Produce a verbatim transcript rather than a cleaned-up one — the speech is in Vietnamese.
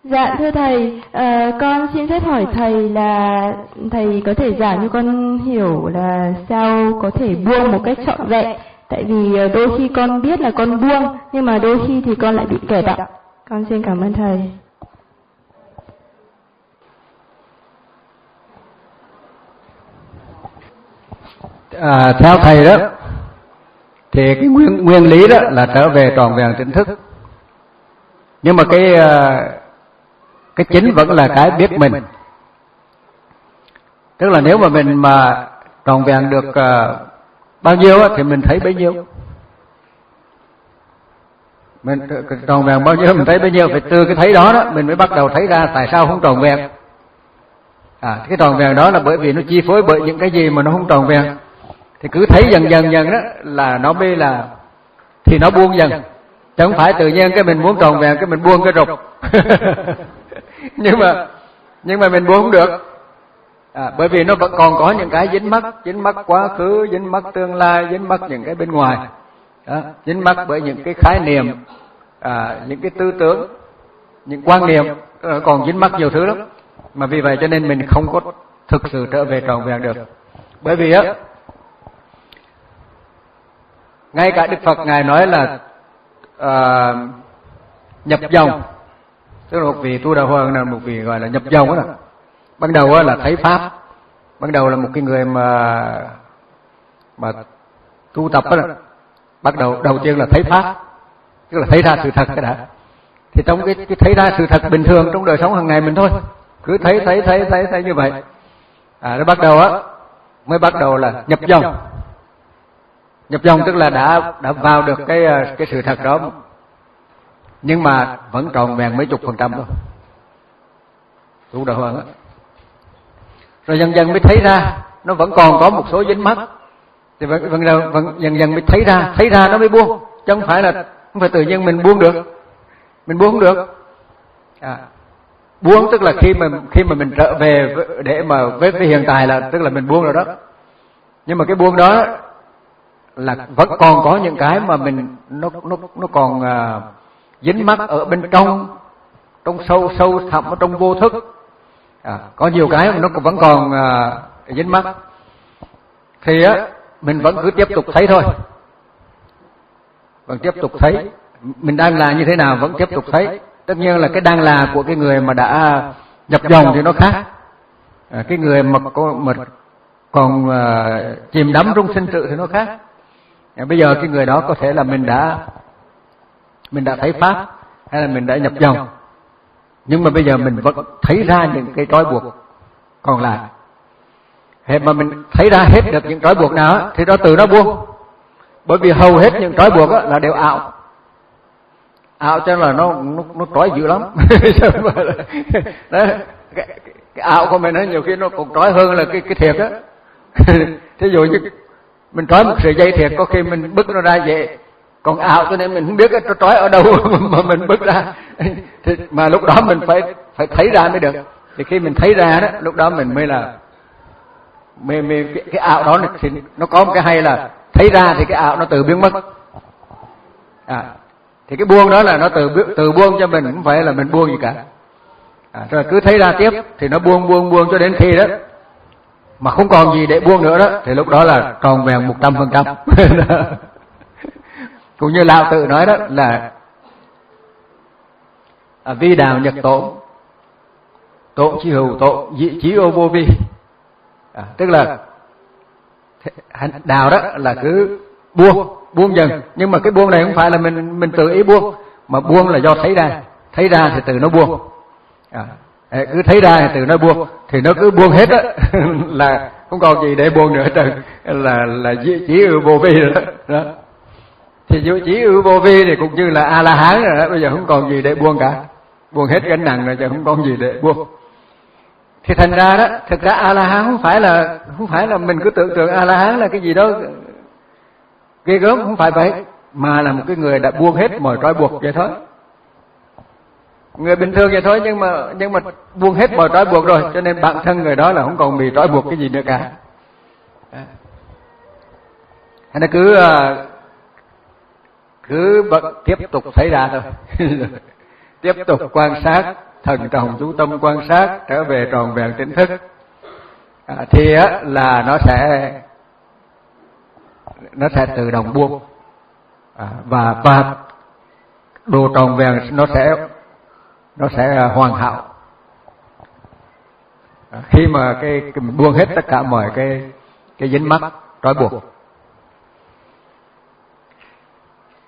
Dạ thưa thầy, à, con xin phép hỏi thầy là thầy có thể giảng cho con hiểu là sao có thể buông một cách trọn vẹn. Tại vì đôi khi con biết là con buông, nhưng mà đôi khi thì con lại bị kẹt ạ. Con xin cảm ơn thầy. À, theo thầy đó, thì cái nguyên, nguyên lý đó là trở về tròn vẹn tỉnh thức. Nhưng mà cái cái chính vẫn là cái biết mình. Tức là nếu mà mình mà tròn vẹn được uh, bao nhiêu á, thì mình thấy bấy nhiêu. Mình tròn vẹn bao nhiêu mình thấy bấy nhiêu. Phải từ cái thấy đó đó mình mới bắt đầu thấy ra tại sao không tròn vẹn. À, cái tròn vẹn đó là bởi vì nó chi phối bởi những cái gì mà nó không tròn vẹn. Thì cứ thấy dần dần dần đó là nó mới là thì nó buông dần. Chứ không phải tự nhiên cái mình muốn tròn vẹn cái mình buông cái rụt. nhưng mà nhưng mà mình buông không được. À, bởi vì nó vẫn còn có những cái dính mắc, dính mắc quá khứ, dính mắc tương lai, dính mắc những cái bên ngoài. Đó, dính mắc bởi những cái khái niệm, à, những cái tư tưởng, những quan niệm, còn dính mắc nhiều thứ lắm. Mà vì vậy cho nên mình không có thực sự trở về tròn vẹn được. Bởi vì á, ngay cả Đức Phật Ngài nói là uh, nhập dòng, tức là một vị Tu Đà Hoàng là một vị gọi là nhập dòng đó. Ban đầu là thấy pháp, ban đầu là một cái người mà mà tu tập đó, bắt đầu đầu tiên là thấy pháp, tức là thấy ra sự thật cái đã. Thì trong cái, cái thấy ra sự thật bình thường trong đời sống hàng ngày mình thôi, cứ thấy thấy thấy thấy thấy như vậy. À, nó bắt đầu á mới bắt đầu là nhập dòng. Nhập dòng tức là đã đã vào được cái cái sự thật đó, nhưng mà vẫn tròn vẹn mấy chục phần trăm thôi. Tu Đà Hoàng á. Rồi dần dần mới thấy ra nó vẫn còn có một số dính mắc. Thì vẫn, vẫn, vẫn dần dần mới thấy ra, thấy ra nó mới buông. Chứ không phải là không phải tự nhiên mình buông được. Mình buông không được. À, buông tức là khi mà khi mà mình trở về để mà với, với hiện tại là tức là mình buông rồi đó. Nhưng mà cái buông đó là vẫn còn có những cái mà mình nó nó nó còn uh, dính mắc ở bên trong, trong sâu sâu thẳm ở trong vô thức. À, có nhiều cái mà nó vẫn còn uh, dính mắc. Thì á mình vẫn cứ tiếp tục thấy thôi. Vẫn tiếp tục thấy. Mình đang là như thế nào vẫn tiếp tục thấy. Tất nhiên là cái đang là của cái người mà đã nhập dòng thì nó khác. À, cái người mà có mà còn uh, chìm đắm trong sinh sự thì nó khác. À, bây giờ cái người đó có thể là mình đã mình đã thấy pháp hay là mình đã nhập dòng, nhưng mà bây giờ mình vẫn thấy ra những cái trói buộc còn lại. Hệ mà mình thấy ra hết được những trói buộc nào thì đó từ nó buông. Bởi vì hầu hết những trói buộc là đều ảo. Ảo cho là nó nó, nó trói dữ lắm. Đó, cái, cái ảo của mình nhiều khi nó còn trói hơn là cái cái thiệt á. Thí dụ như mình trói một sợi dây thiệt, có khi mình bứt nó ra vậy, còn ảo cho nên mình không biết nó trói ở đâu mà mình bứt ra. Thì, mà lúc đó mình phải phải thấy ra mới được. Thì khi mình thấy ra đó, lúc đó mình mới là mê mê cái, cái ảo đó thì nó có một cái hay là thấy ra thì cái ảo nó tự biến mất. À, thì cái buông đó là nó từ từ buông cho mình, không phải là mình buông gì cả. À, rồi cứ thấy ra tiếp thì nó buông buông buông cho đến khi đó mà không còn gì để buông nữa đó, thì lúc đó là tròn vẹn một trăm phần trăm. Cũng như Lão Tử nói đó là à, vi đạo nhật tổn, tổn chi hữu tổn, dị chí ô vô vi. À, tức là đạo đó là cứ buông, buông dần. Nhưng mà cái buông này không phải là mình mình tự ý buông, mà buông là do thấy ra, thấy ra thì từ nó buông. À, cứ thấy ra thì từ nó buông, thì nó cứ buông hết á là không còn gì để buông nữa, là là chỉ ư vô vi rồi đó. đó. Thì chỉ ư vô vi thì cũng như là A La Hán rồi đó, bây giờ không còn gì để buông cả, buông hết gánh nặng rồi, chứ không còn gì để buông. Thì thành ra đó, thực ra A La Hán không phải là không phải là mình cứ tưởng tượng A La Hán là cái gì đó ghê gớm, không phải vậy, mà là một cái người đã buông hết mọi trói buộc vậy thôi. Người bình thường vậy thôi, nhưng mà nhưng mà buông hết mọi trói buộc rồi, cho nên bản thân người đó là không còn bị trói buộc cái gì nữa cả. Nó cứ cứ bật, tiếp tục thấy ra thôi. Tiếp tục quan sát, thần trọng chú tâm quan sát, trở về tròn vẹn tỉnh thức, à, thì á, là nó sẽ nó sẽ tự động buông, à, và và đồ tròn vẹn nó sẽ nó sẽ hoàn hảo. À, khi mà cái, cái buông hết tất cả mọi cái cái dính mắc trói buộc.